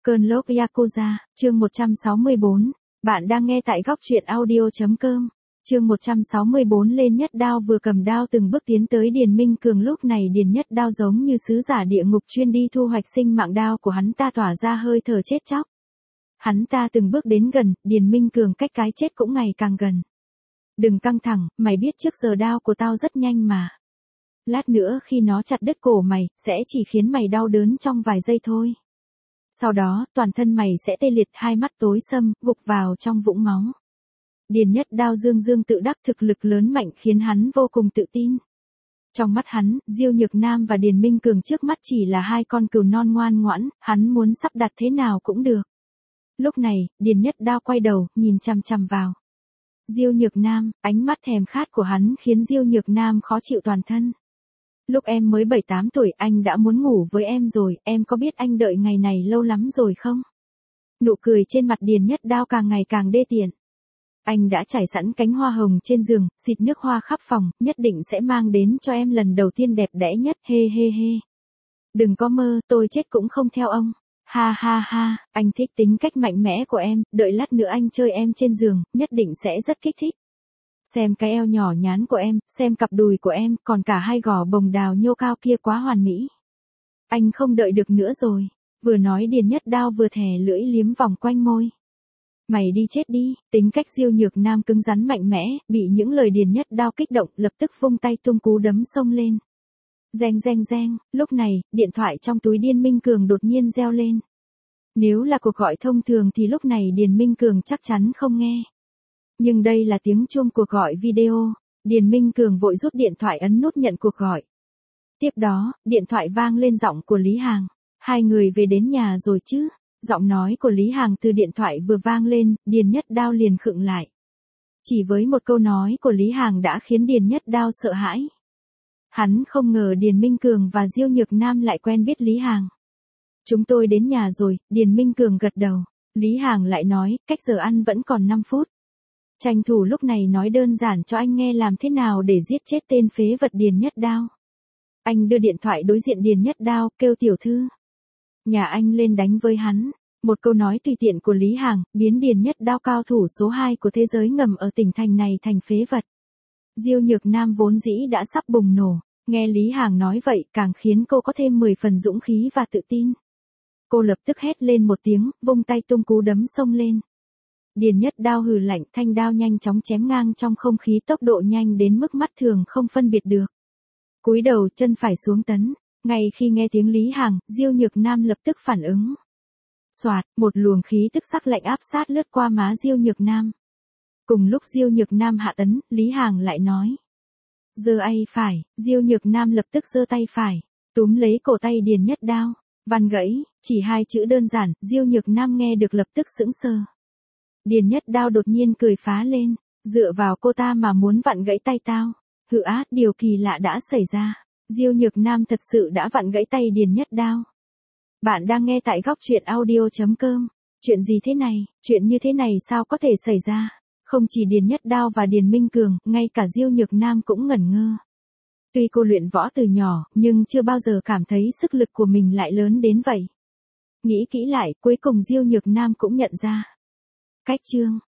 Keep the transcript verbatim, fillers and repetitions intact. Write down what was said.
Cơn lốc Yakuza, chương một trăm sáu mươi bốn. Bạn đang nghe tại góc truyện audio.com. Chương một trăm sáu mươi bốn. Lên Nhất Đao vừa cầm đao từng bước tiến tới Điền Minh Cường. Lúc này Điền Nhất Đao giống như sứ giả địa ngục chuyên đi thu hoạch sinh mạng. Đao của hắn ta tỏa ra hơi thở chết chóc. Hắn ta từng bước đến gần, Điền Minh Cường cách cái chết cũng ngày càng gần. Đừng căng thẳng, mày biết trước giờ đao của tao rất nhanh mà. Lát nữa khi nó chặt đứt cổ mày, sẽ chỉ khiến mày đau đớn trong vài giây thôi. Sau đó, toàn thân mày sẽ tê liệt, hai mắt tối sầm, gục vào trong vũng máu. Điền Nhất Đao dương dương tự đắc, thực lực lớn mạnh khiến hắn vô cùng tự tin. Trong mắt hắn, Diêu Nhược Nam và Điền Minh Cường trước mắt chỉ là hai con cừu non ngoan ngoãn, hắn muốn sắp đặt thế nào cũng được. Lúc này, Điền Nhất Đao quay đầu, nhìn chằm chằm vào Diêu Nhược Nam, ánh mắt thèm khát của hắn khiến Diêu Nhược Nam khó chịu toàn thân. Lúc em mới bảy tám tuổi anh đã muốn ngủ với em rồi, em có biết anh đợi ngày này lâu lắm rồi không? Nụ cười trên mặt Điền Nhất Đao càng ngày càng đê tiện. Anh đã trải sẵn cánh hoa hồng trên giường, xịt nước hoa khắp phòng, nhất định sẽ mang đến cho em lần đầu tiên đẹp đẽ nhất, hê hê hê. Đừng có mơ, tôi chết cũng không theo ông. Ha ha ha, anh thích tính cách mạnh mẽ của em, đợi lát nữa anh chơi em trên giường, nhất định sẽ rất kích thích. Xem cái eo nhỏ nhắn của em, xem cặp đùi của em, còn cả hai gò bồng đào nhô cao kia quá hoàn mỹ. Anh không đợi được nữa rồi. Vừa nói Điền Nhất Đao vừa thè lưỡi liếm vòng quanh môi. Mày đi chết đi, tính cách Diêu Nhược Nam cứng rắn mạnh mẽ, bị những lời Điền Nhất Đao kích động, lập tức vung tay tung cú đấm xông lên. Reng reng reng, lúc này, điện thoại trong túi Điền Minh Cường đột nhiên reo lên. Nếu là cuộc gọi thông thường thì lúc này Điền Minh Cường chắc chắn không nghe. Nhưng đây là tiếng chuông cuộc gọi video, Điền Minh Cường vội rút điện thoại ấn nút nhận cuộc gọi. Tiếp đó, điện thoại vang lên giọng của Lý Hàng. Hai người về đến nhà rồi chứ? Giọng nói của Lý Hàng từ điện thoại vừa vang lên, Điền Nhất Đao liền khựng lại. Chỉ với một câu nói của Lý Hàng đã khiến Điền Nhất Đao sợ hãi. Hắn không ngờ Điền Minh Cường và Diêu Nhược Nam lại quen biết Lý Hàng. Chúng tôi đến nhà rồi, Điền Minh Cường gật đầu. Lý Hàng lại nói, cách giờ ăn vẫn còn năm phút. Tranh thủ lúc này nói đơn giản cho anh nghe làm thế nào để giết chết tên phế vật Điền Nhất Đao. Anh đưa điện thoại đối diện Điền Nhất Đao, kêu tiểu thư. Nhà anh lên đánh với hắn. Một câu nói tùy tiện của Lý Hàng, biến Điền Nhất Đao cao thủ số hai của thế giới ngầm ở tỉnh thành này thành phế vật. Diêu Nhược Nam vốn dĩ đã sắp bùng nổ, nghe Lý Hàng nói vậy càng khiến cô có thêm mười phần dũng khí và tự tin. Cô lập tức hét lên một tiếng, vung tay tung cú đấm xông lên. Điền Nhất Đao hừ lạnh, thanh đao nhanh chóng chém ngang trong không khí, tốc độ nhanh đến mức mắt thường không phân biệt được. Cúi đầu, chân phải xuống tấn. Ngay khi nghe tiếng Lý Hàng, Diêu Nhược Nam lập tức phản ứng. Soạt, một luồng khí tức sắc lạnh áp sát lướt qua má Diêu Nhược Nam. Cùng lúc Diêu Nhược Nam hạ tấn, Lý Hàng lại nói. Giơ tay phải, Diêu Nhược Nam lập tức giơ tay phải, túm lấy cổ tay Điền Nhất Đao. Vặn gãy, chỉ hai chữ đơn giản, Diêu Nhược Nam nghe được lập tức sững sờ. Điền Nhất Đao đột nhiên cười phá lên, dựa vào cô ta mà muốn vặn gãy tay tao. Hự á, điều kỳ lạ đã xảy ra. Diêu Nhược Nam thật sự đã vặn gãy tay Điền Nhất Đao. Bạn đang nghe tại góc truyện audio.com. Chuyện gì thế này, chuyện như thế này sao có thể xảy ra? Không chỉ Điền Nhất Đao và Điền Minh Cường, ngay cả Diêu Nhược Nam cũng ngẩn ngơ. Tuy cô luyện võ từ nhỏ, nhưng chưa bao giờ cảm thấy sức lực của mình lại lớn đến vậy. Nghĩ kỹ lại, cuối cùng Diêu Nhược Nam cũng nhận ra. Cách chương,